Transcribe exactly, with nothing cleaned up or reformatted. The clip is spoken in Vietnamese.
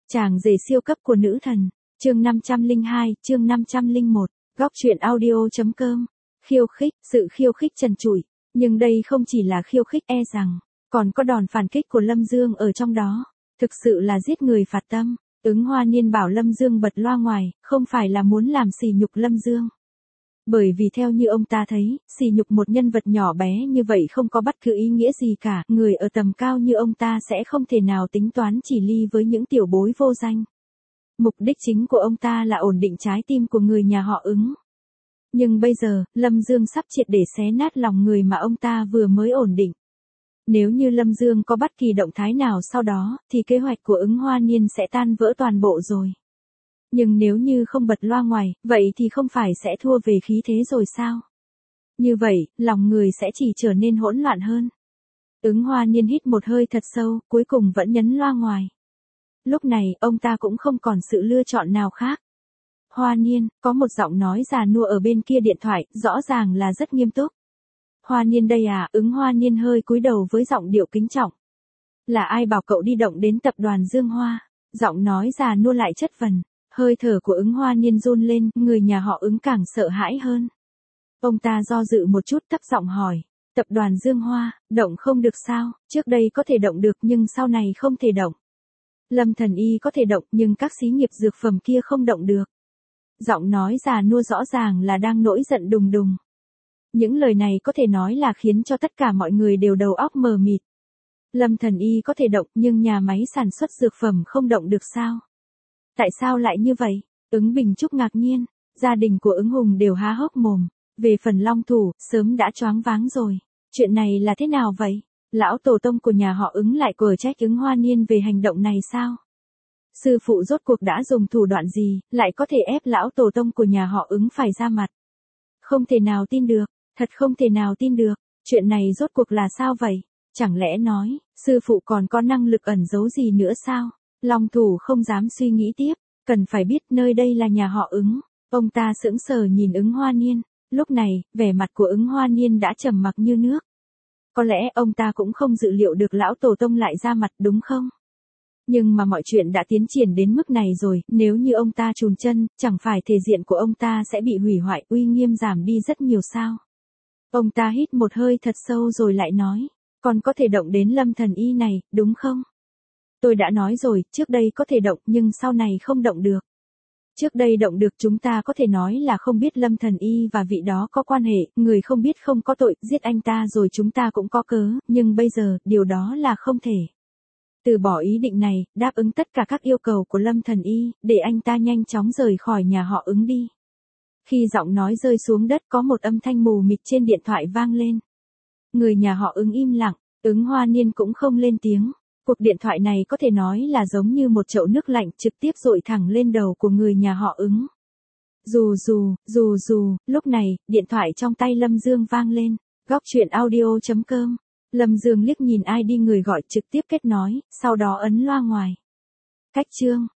Chàng rể siêu cấp của nữ thần, chương năm trăm lẻ hai, chương năm trăm lẻ một, góc truyện audio.com. Khiêu khích, sự khiêu khích trần trụi, nhưng đây không chỉ là khiêu khích e rằng, còn có đòn phản kích của Lâm Dương ở trong đó, thực sự là giết người phạt tâm. Ứng Hoa Niên bảo Lâm Dương bật loa ngoài, không phải là muốn làm sỉ nhục Lâm Dương. Bởi vì theo như ông ta thấy, sỉ nhục một nhân vật nhỏ bé như vậy không có bất cứ ý nghĩa gì cả, người ở tầm cao như ông ta sẽ không thể nào tính toán chỉ ly với những tiểu bối vô danh. Mục đích chính của ông ta là ổn định trái tim của người nhà họ Ứng. Nhưng bây giờ, Lâm Dương sắp triệt để xé nát lòng người mà ông ta vừa mới ổn định. Nếu như Lâm Dương có bất kỳ động thái nào sau đó, thì kế hoạch của Ứng Hoa Niên sẽ tan vỡ toàn bộ rồi. Nhưng nếu như không bật loa ngoài, vậy thì không phải sẽ thua về khí thế rồi sao? Như vậy, lòng người sẽ chỉ trở nên hỗn loạn hơn. Ứng Hoa Niên hít một hơi thật sâu, cuối cùng vẫn nhấn loa ngoài. Lúc này, ông ta cũng không còn sự lựa chọn nào khác. Hoa Niên, có một giọng nói già nua ở bên kia điện thoại, rõ ràng là rất nghiêm túc. Hoa Niên đây à? Ứng Hoa Niên hơi cúi đầu với giọng điệu kính trọng. Là ai bảo cậu đi động đến tập đoàn Dương Hoa? Giọng nói già nua lại chất vấn. Hơi thở của Ứng Hoa Niên run lên, người nhà họ Ứng càng sợ hãi hơn. Ông ta do dự một chút thấp giọng hỏi. Tập đoàn Dương Hoa, động không được sao? Trước đây có thể động được nhưng sau này không thể động. Lâm Thần Y có thể động nhưng các xí nghiệp dược phẩm kia không động được. Giọng nói già nua rõ ràng là đang nổi giận đùng đùng. Những lời này có thể nói là khiến cho tất cả mọi người đều đầu óc mờ mịt. Lâm Thần Y có thể động nhưng nhà máy sản xuất dược phẩm không động được sao? Tại sao lại như vậy? Ứng Bình Trúc ngạc nhiên, gia đình của Ứng Hùng đều há hốc mồm. Về phần Long Thủ, sớm đã choáng váng rồi. Chuyện này là thế nào vậy? Lão tổ tông của nhà họ Ứng lại quở trách Ứng Hoa Niên về hành động này sao? Sư phụ rốt cuộc đã dùng thủ đoạn gì, lại có thể ép lão tổ tông của nhà họ Ứng phải ra mặt? Không thể nào tin được, thật không thể nào tin được. Chuyện này rốt cuộc là sao vậy? Chẳng lẽ nói, sư phụ còn có năng lực ẩn giấu gì nữa sao? Long Thủ không dám suy nghĩ tiếp, cần phải biết nơi đây là nhà họ Ứng. Ông ta sững sờ nhìn Ứng Hoa Niên, lúc này, vẻ mặt của Ứng Hoa Niên đã trầm mặc như nước. Có lẽ ông ta cũng không dự liệu được lão tổ tông lại ra mặt đúng không? Nhưng mà mọi chuyện đã tiến triển đến mức này rồi, nếu như ông ta chùn chân, chẳng phải thể diện của ông ta sẽ bị hủy hoại, uy nghiêm giảm đi rất nhiều sao? Ông ta hít một hơi thật sâu rồi lại nói, còn có thể động đến Lâm Thần Y này, đúng không? Tôi đã nói rồi, trước đây có thể động nhưng sau này không động được. Trước đây động được chúng ta có thể nói là không biết Lâm Thần Y và vị đó có quan hệ, người không biết không có tội, giết anh ta rồi chúng ta cũng có cớ, nhưng bây giờ, điều đó là không thể. Từ bỏ ý định này, đáp ứng tất cả các yêu cầu của Lâm Thần Y, để anh ta nhanh chóng rời khỏi nhà họ Ứng đi. Khi giọng nói rơi xuống đất có một âm thanh mù mịt trên điện thoại vang lên. Người nhà họ Ứng im lặng, Ứng Hoa Niên cũng không lên tiếng. Cuộc điện thoại này có thể nói là giống như một chậu nước lạnh trực tiếp dội thẳng lên đầu của người nhà họ Ứng. Dù dù, dù dù, lúc này, điện thoại trong tay Lâm Dương vang lên. Góc truyện audio.com. Lâm Dương liếc nhìn ai đi người gọi trực tiếp kết nối, sau đó ấn loa ngoài. Cách chương.